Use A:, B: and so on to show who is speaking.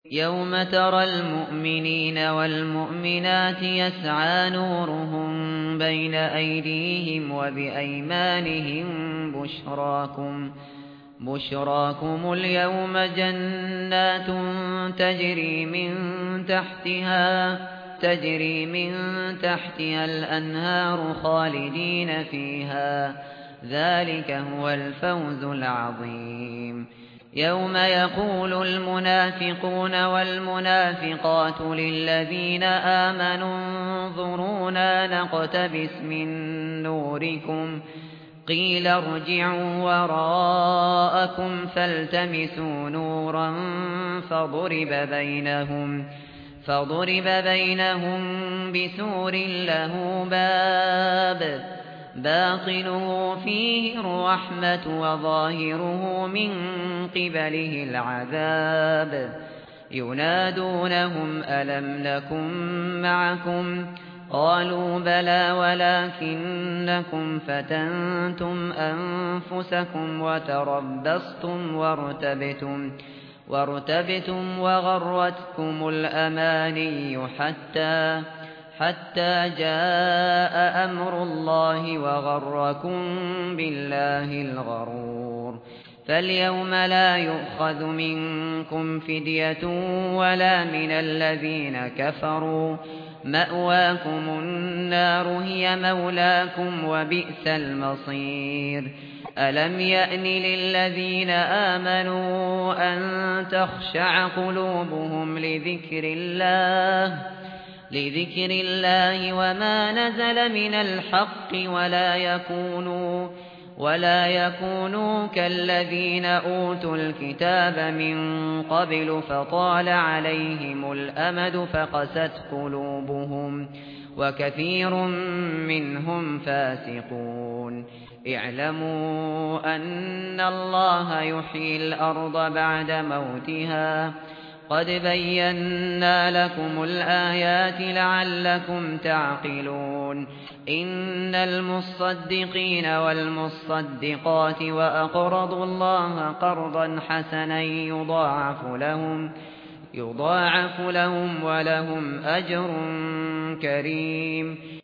A: يوم ترى المؤمنين والمؤمنات يسعى نورهم بين أيديهم وبأيمانهم بشراكم اليوم جنات تجري من تحتها الأنهار خالدين فيها، ذلك هو الفوز العظيم. يوم يقول المنافقون والمنافقات للذين آمنوا انظرونا نقتبس من نوركم قيل ارجعوا وراءكم فالتمسوا نورا فضرب بينهم بسور له باب باطنه فيه الرحمة وظاهره من قبله العذاب ينادونهم ألم نكن معكم قالوا بلى ولكنكم فتنتم أنفسكم وتربصتم وارتبتم وغرتكم الأماني حتى جاء أمر الله وغركم بالله الغرور. فاليوم لا يؤخذ منكم فدية ولا من الذين كفروا، مأواكم النار هي مولاكم وبئس المصير. ألم يأن للذين آمنوا أن تخشع قلوبهم لذكر الله وما نزل من الحق ولا يكونوا كالذين أوتوا الكتاب من قبل فطال عليهم الأمد فقست قلوبهم وكثير منهم فاسقون. اعلموا أن الله يحيي الأرض بعد موتها قد بينا لكم الآيات لعلكم تعقلون. إن المصدقين والمصدقات وأقرضوا الله قرضا حسنا يضاعف لهم ولهم أجر كريم.